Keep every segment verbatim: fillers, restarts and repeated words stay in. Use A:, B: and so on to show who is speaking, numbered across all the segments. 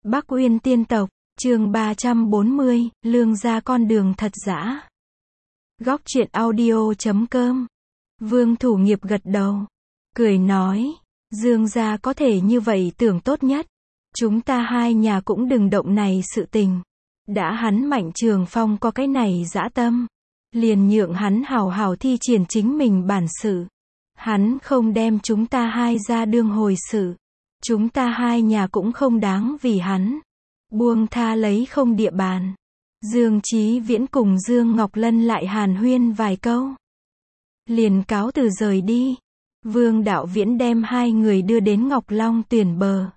A: Bắc Uyên tiên tộc, chương ba trăm bốn mươi, lương gia con đường thật dã. Góc truyện audio chấm com. Vương Thủ Nghiệp gật đầu, cười nói, Dương gia có thể như vậy tưởng tốt nhất. Chúng ta hai nhà cũng đừng động này sự tình. Đã hắn Mạnh Trường Phong có cái này dã tâm, liền nhượng hắn hào hào thi triển chính mình bản sự. Hắn không đem chúng ta hai ra đương hồi sự. Chúng ta hai nhà cũng không đáng vì hắn buông tha lấy không địa bàn. Dương Chí Viễn cùng Dương Ngọc Lân lại hàn huyên vài câu, liền cáo từ rời đi. Vương Đạo Viễn đem hai người đưa đến Ngọc Long Tuyền bờ.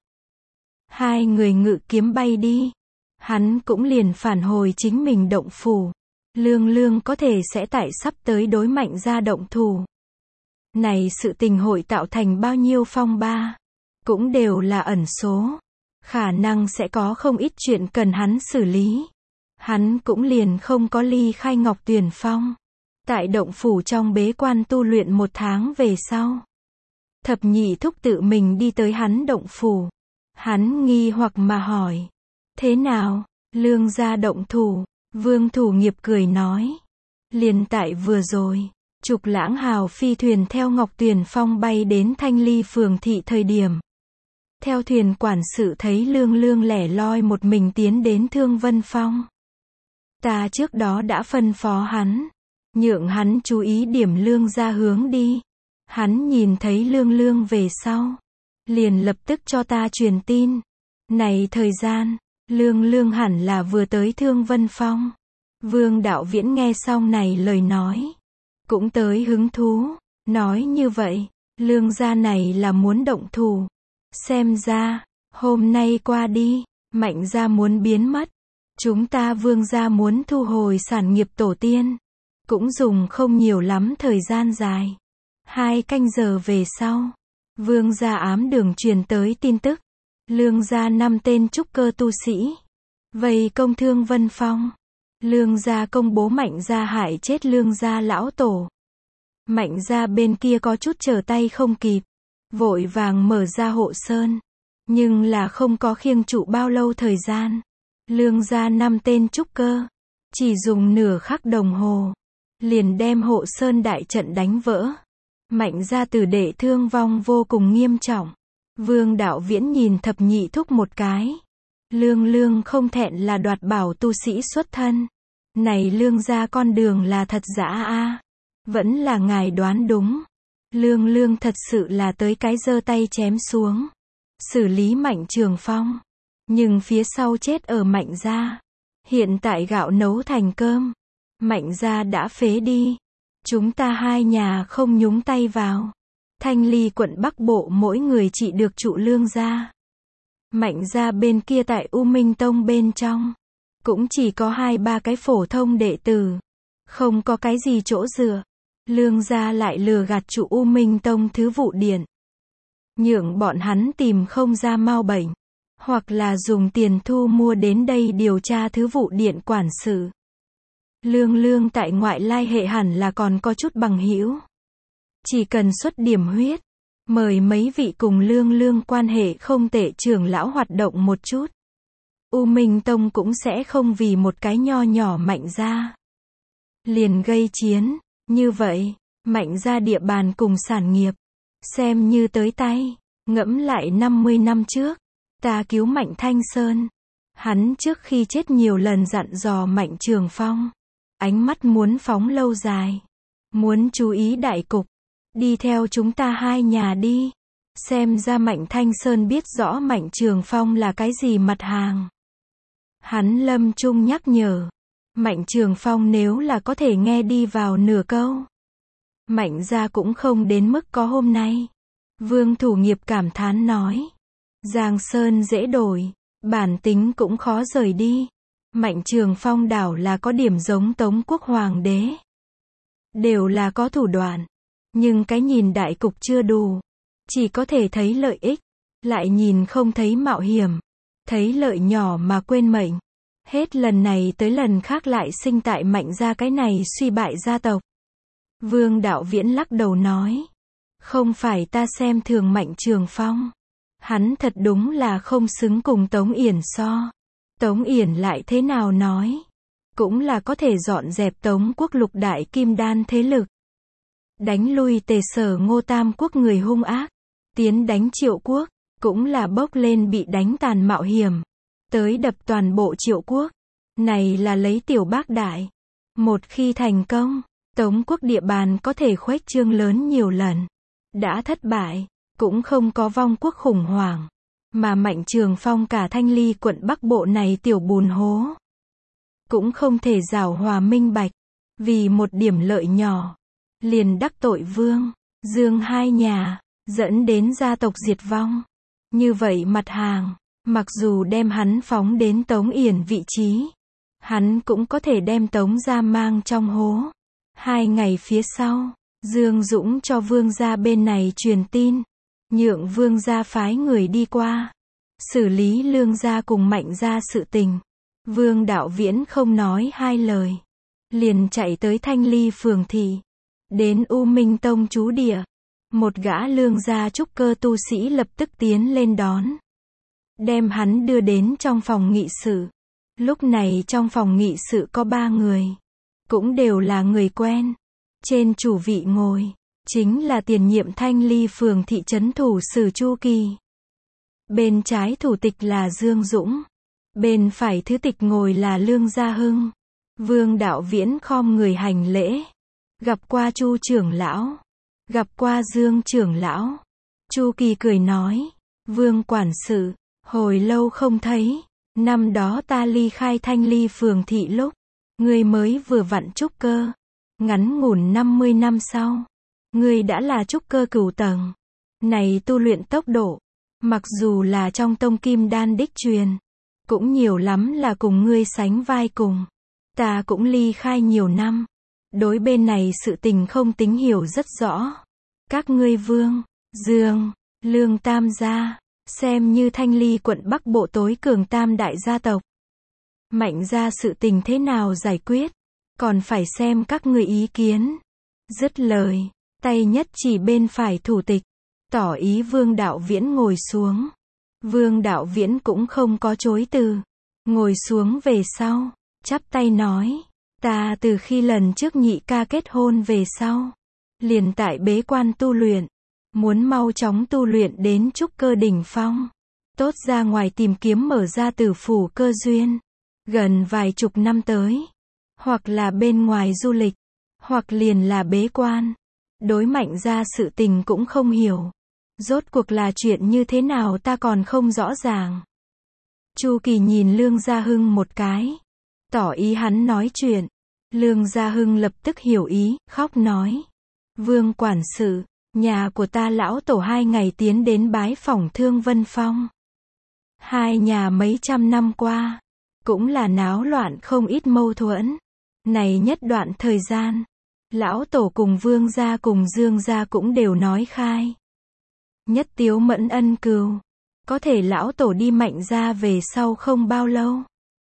A: Hai người ngự kiếm bay đi. Hắn cũng liền phản hồi chính mình động phủ. Lương Lương có thể sẽ tại sắp tới đối Mạnh gia động thủ. Này sự tình hội tạo thành bao nhiêu phong ba, cũng đều là ẩn số. Khả năng sẽ có không ít chuyện cần hắn xử lý. Hắn cũng liền không có ly khai Ngọc Tuyền Phong. Tại động phủ trong bế quan tu luyện một tháng về sau, Thập Nhị Thúc tự mình đi tới hắn động phủ. Hắn nghi hoặc mà hỏi, thế nào, Lương gia động thủ? Vương Thủ Nghiệp cười nói, liền tại vừa rồi, Trục Lãng hào phi thuyền theo Ngọc Tuyền Phong bay đến Thanh Ly phường thị thời điểm, theo thuyền quản sự thấy Lương Lương lẻ loi một mình tiến đến Thương Vân Phong. Ta trước đó đã phân phó hắn, nhượng hắn chú ý điểm Lương gia hướng đi. Hắn nhìn thấy Lương Lương về sau, liền lập tức cho ta truyền tin. Này thời gian, Lương Lương hẳn là vừa tới Thương Vân Phong. Vương Đạo Viễn nghe xong này lời nói, cũng tới hứng thú, nói như vậy, Lương gia này là muốn động thủ. Xem ra, hôm nay qua đi, Mạnh gia muốn biến mất. Chúng ta Vương gia muốn thu hồi sản nghiệp tổ tiên. Cũng dùng không nhiều lắm thời gian dài. Hai canh giờ về sau, Vương gia ám đường truyền tới tin tức. Lương gia năm tên trúc cơ tu sĩ vây công Thương Vân Phong. Lương gia công bố Mạnh gia hại chết Lương gia lão tổ. Mạnh gia bên kia có chút trở tay không kịp, vội vàng mở ra hộ sơn, nhưng là không có khiêng trụ bao lâu thời gian. Lương gia năm tên trúc cơ, chỉ dùng nửa khắc đồng hồ, liền đem hộ sơn đại trận đánh vỡ. Mạnh gia tử đệ thương vong vô cùng nghiêm trọng. Vương Đạo Viễn nhìn Thập Nhị Thúc một cái. Lương Lương không thẹn là đoạt bảo tu sĩ xuất thân. Này Lương gia con đường là thật dã a. Vẫn là ngài đoán đúng. Lương Lương thật sự là tới cái giơ tay chém xuống, xử lý Mạnh Trường Phong. Nhưng phía sau chết ở Mạnh gia. Hiện tại gạo nấu thành cơm, Mạnh gia đã phế đi. Chúng ta hai nhà không nhúng tay vào. Thanh Ly quận Bắc Bộ mỗi người chỉ được trụ Lương gia. Mạnh gia bên kia tại U Minh Tông bên trong, cũng chỉ có hai ba cái phổ thông đệ tử, không có cái gì chỗ dựa. Lương gia lại lừa gạt trụ U Minh Tông Thứ Vụ Điện, nhượng bọn hắn tìm không ra mau bệnh, hoặc là dùng tiền thu mua đến đây điều tra Thứ Vụ Điện quản sự. Lương Lương tại ngoại lai hệ hẳn là còn có chút bằng hữu. Chỉ cần xuất điểm huyết, mời mấy vị cùng Lương Lương quan hệ không tệ trưởng lão hoạt động một chút, U Minh Tông cũng sẽ không vì một cái nho nhỏ Mạnh gia liền gây chiến. Như vậy, Mạnh gia địa bàn cùng sản nghiệp, xem như tới tay. Ngẫm lại năm mươi năm trước, ta cứu Mạnh Thanh Sơn. Hắn trước khi chết nhiều lần dặn dò Mạnh Trường Phong, ánh mắt muốn phóng lâu dài, muốn chú ý đại cục, đi theo chúng ta hai nhà đi. Xem ra Mạnh Thanh Sơn biết rõ Mạnh Trường Phong là cái gì mặt hàng. Hắn lâm chung nhắc nhở, Mạnh Trường Phong nếu là có thể nghe đi vào nửa câu, Mạnh gia cũng không đến mức có hôm nay. Vương Thủ Nghiệp cảm thán nói, Giang Sơn dễ đổi, bản tính cũng khó rời đi. Mạnh Trường Phong đảo là có điểm giống Tống Quốc Hoàng đế, đều là có thủ đoạn, nhưng cái nhìn đại cục chưa đủ, chỉ có thể thấy lợi ích, lại nhìn không thấy mạo hiểm, thấy lợi nhỏ mà quên mệnh. Hết lần này tới lần khác lại sinh tại Mạnh gia cái này suy bại gia tộc. Vương Đạo Viễn lắc đầu nói, không phải ta xem thường Mạnh Trường Phong, Hắn thật đúng là không xứng cùng Tống Yển so. Tống Yển lại thế nào nói, cũng là có thể dọn dẹp Tống quốc lục đại kim đan thế lực. Đánh lui Tề Sở Ngô tam quốc người hung ác, tiến đánh Triệu quốc, cũng là bốc lên bị đánh tàn mạo hiểm, tới đập toàn bộ Triệu quốc. Này là lấy tiểu bác đại. Một khi thành công, Tống quốc địa bàn có thể khuếch trương lớn nhiều lần. Đã thất bại, cũng không có vong quốc khủng hoảng. Mà Mạnh Trường Phong cả Thanh Ly quận Bắc Bộ này tiểu bùn hố, cũng không thể giảo hòa minh bạch, vì một điểm lợi nhỏ, liền đắc tội Vương, Dương hai nhà, dẫn đến gia tộc diệt vong. Như vậy mặt hàng, mặc dù đem hắn phóng đến Tống Yển vị trí, hắn cũng có thể đem Tống gia mang trong hố. Hai ngày phía sau, Dương Dũng cho Vương gia bên này truyền tin, nhượng Vương gia phái người đi qua, xử lý Lương gia cùng Mạnh gia sự tình. Vương Đạo Viễn không nói hai lời, liền chạy tới Thanh Ly phường thị, đến U Minh Tông trú địa. Một gã Lương gia trúc cơ tu sĩ lập tức tiến lên đón, đem hắn đưa đến trong phòng nghị sự. Lúc này trong phòng nghị sự có ba người, cũng đều là người quen. Trên chủ vị ngồi, chính là tiền nhiệm Thanh Ly phường thị trấn thủ sử Chu Kỳ. Bên trái thủ tịch là Dương Dũng, bên phải thứ tịch ngồi là Lương Gia Hưng. Vương Đạo Viễn khom người hành lễ, gặp qua Chu trưởng lão, gặp qua Dương trưởng lão. Chu Kỳ cười nói, Vương quản sự, hồi lâu không thấy, năm đó ta ly khai Thanh Ly phường thị lúc, ngươi mới vừa vặn trúc cơ, ngắn ngủn năm mươi năm sau, ngươi đã là trúc cơ cửu tầng. Này tu luyện tốc độ, mặc dù là trong tông kim đan đích truyền, cũng nhiều lắm là cùng ngươi sánh vai cùng. Ta cũng ly khai nhiều năm, đối bên này sự tình không tính hiểu rất rõ. Các ngươi Vương, Dương, Lương tam gia, xem như Thanh Ly quận Bắc Bộ tối cường tam đại gia tộc. Mạnh gia sự tình thế nào giải quyết, còn phải xem các ngươi ý kiến. Dứt lời, tay nhất chỉ bên phải thủ tịch, tỏ ý Vương Đạo Viễn ngồi xuống. Vương Đạo Viễn cũng không có chối từ, ngồi xuống về sau, chắp tay nói, ta từ khi lần trước nhị ca kết hôn về sau, liền tại bế quan tu luyện, muốn mau chóng tu luyện đến trúc cơ đỉnh phong, tốt ra ngoài tìm kiếm mở ra tử phủ cơ duyên. Gần vài chục năm tới, hoặc là bên ngoài du lịch, hoặc liền là bế quan. Đối Mạnh gia sự tình cũng không hiểu, rốt cuộc là chuyện như thế nào ta còn không rõ ràng. Chu Kỳ nhìn Lương Gia Hưng một cái, tỏ ý hắn nói chuyện. Lương Gia Hưng lập tức hiểu ý, khóc nói, Vương quản sự, nhà của ta lão tổ hai ngày tiến đến bái phỏng Thương Vân Phong. Hai nhà mấy trăm năm qua, cũng là náo loạn không ít mâu thuẫn. Này nhất đoạn thời gian, lão tổ cùng Vương gia cùng Dương gia cũng đều nói khai. Nhất tiếu mẫn ân cừu, có thể lão tổ đi Mạnh gia về sau không bao lâu.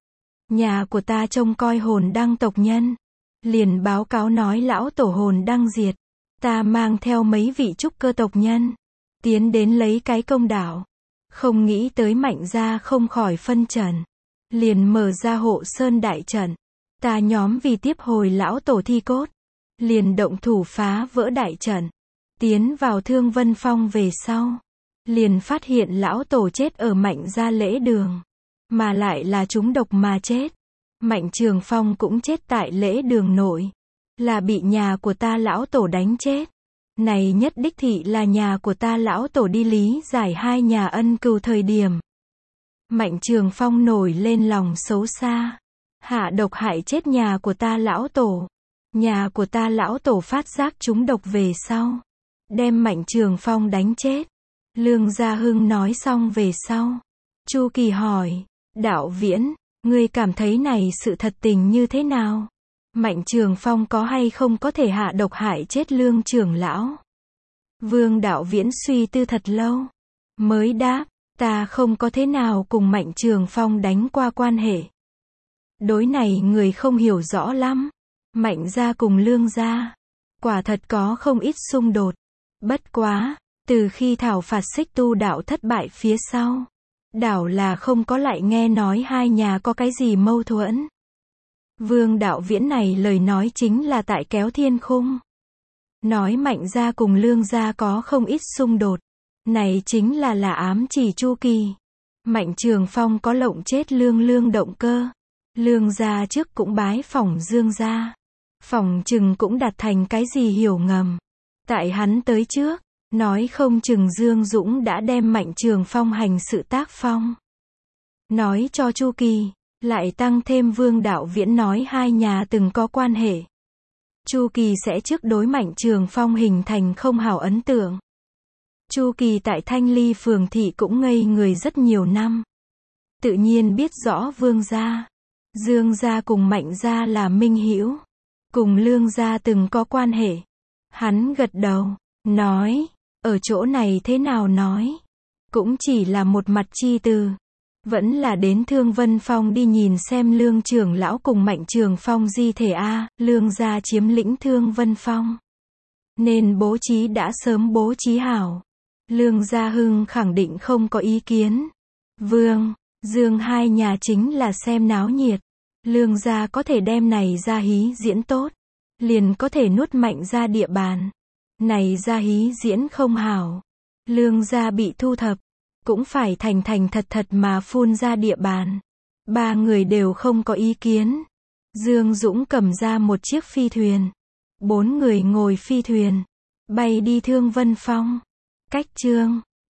A: Nhà của ta trông coi hồn đăng tộc nhân, liền báo cáo nói lão tổ hồn đăng diệt. Ta mang theo mấy vị trúc cơ tộc nhân, tiến đến lấy cái công đạo. Không nghĩ tới Mạnh gia không khỏi phân trần, liền mở ra hộ sơn đại trận. Ta nhóm vì tiếp hồi lão tổ thi cốt, liền động thủ phá vỡ đại trận, tiến vào Thương Vân Phong về sau, liền phát hiện lão tổ chết ở Mạnh gia lễ đường, mà lại là trúng độc mà chết. Mạnh Trường Phong cũng chết tại lễ đường nội, là bị nhà của ta lão tổ đánh chết. Này nhất đích thị là nhà của ta lão tổ đi lý giải hai nhà ân cừu thời điểm. Mạnh Trường Phong nổi lên lòng xấu xa, hạ độc hại chết nhà của ta lão tổ. Nhà của ta lão tổ phát giác trúng độc về sau, đem Mạnh Trường Phong đánh chết. Lương Gia Hưng nói xong về sau, Chu Kỳ hỏi, Đạo Viễn, ngươi cảm thấy này sự thật tình như thế nào? Mạnh Trường Phong có hay không có thể hạ độc hại chết Lương trưởng lão? Vương Đạo Viễn suy tư thật lâu, mới đáp, ta không có thế nào cùng Mạnh Trường Phong đánh qua quan hệ. Đối này người không hiểu rõ lắm. Mạnh gia cùng Lương gia, quả thật có không ít xung đột. Bất quá, Từ khi thảo phạt Xích Tu đạo thất bại phía sau, đảo là không có lại nghe nói hai nhà có cái gì mâu thuẫn. Vương Đạo Viễn này lời nói chính là tại kéo thiên khung. Nói Mạnh gia cùng Lương gia có không ít xung đột. Này chính là là ám chỉ Chu Kỳ. Mạnh Trường Phong có lộng chết Lương Lương động cơ. Lương gia trước cũng bái phỏng Dương gia. Phỏng chừng cũng đặt thành cái gì hiểu ngầm. Tại hắn tới trước, nói không chừng Dương Dũng đã đem Mạnh Trường Phong hành sự tác phong. Nói cho Chu Kỳ, lại tăng thêm Vương Đạo Viễn nói hai nhà từng có quan hệ. Chu Kỳ sẽ trước đối Mạnh Trường Phong hình thành không hảo ấn tượng. Chu Kỳ tại Thanh Ly phường thị cũng ngây người rất nhiều năm. Tự nhiên biết rõ Vương gia, Dương gia cùng Mạnh gia là minh hữu, cùng Lương gia từng có quan hệ. Hắn gật đầu, nói, ở chỗ này thế nào nói, cũng chỉ là một mặt chi từ. Vẫn là đến Thương Vân Phong đi nhìn xem Lương trưởng lão cùng Mạnh Trường Phong di thể a, Lương gia chiếm lĩnh Thương Vân Phong. Nên bố trí đã sớm bố trí hảo. Lương Gia Hưng khẳng định không có ý kiến. Vương, Dương hai nhà chính là xem náo nhiệt. Lương gia có thể đem này ra hí diễn tốt, liền có thể nuốt Mạnh ra địa bàn. Này ra hí diễn không hảo, Lương gia bị thu thập, cũng phải thành thành thật thật mà phun ra địa bàn. Ba người đều không có ý kiến. Dương Dũng cầm ra một chiếc phi thuyền. Bốn người ngồi phi thuyền, bay đi Thương Vân Phong. Cách chương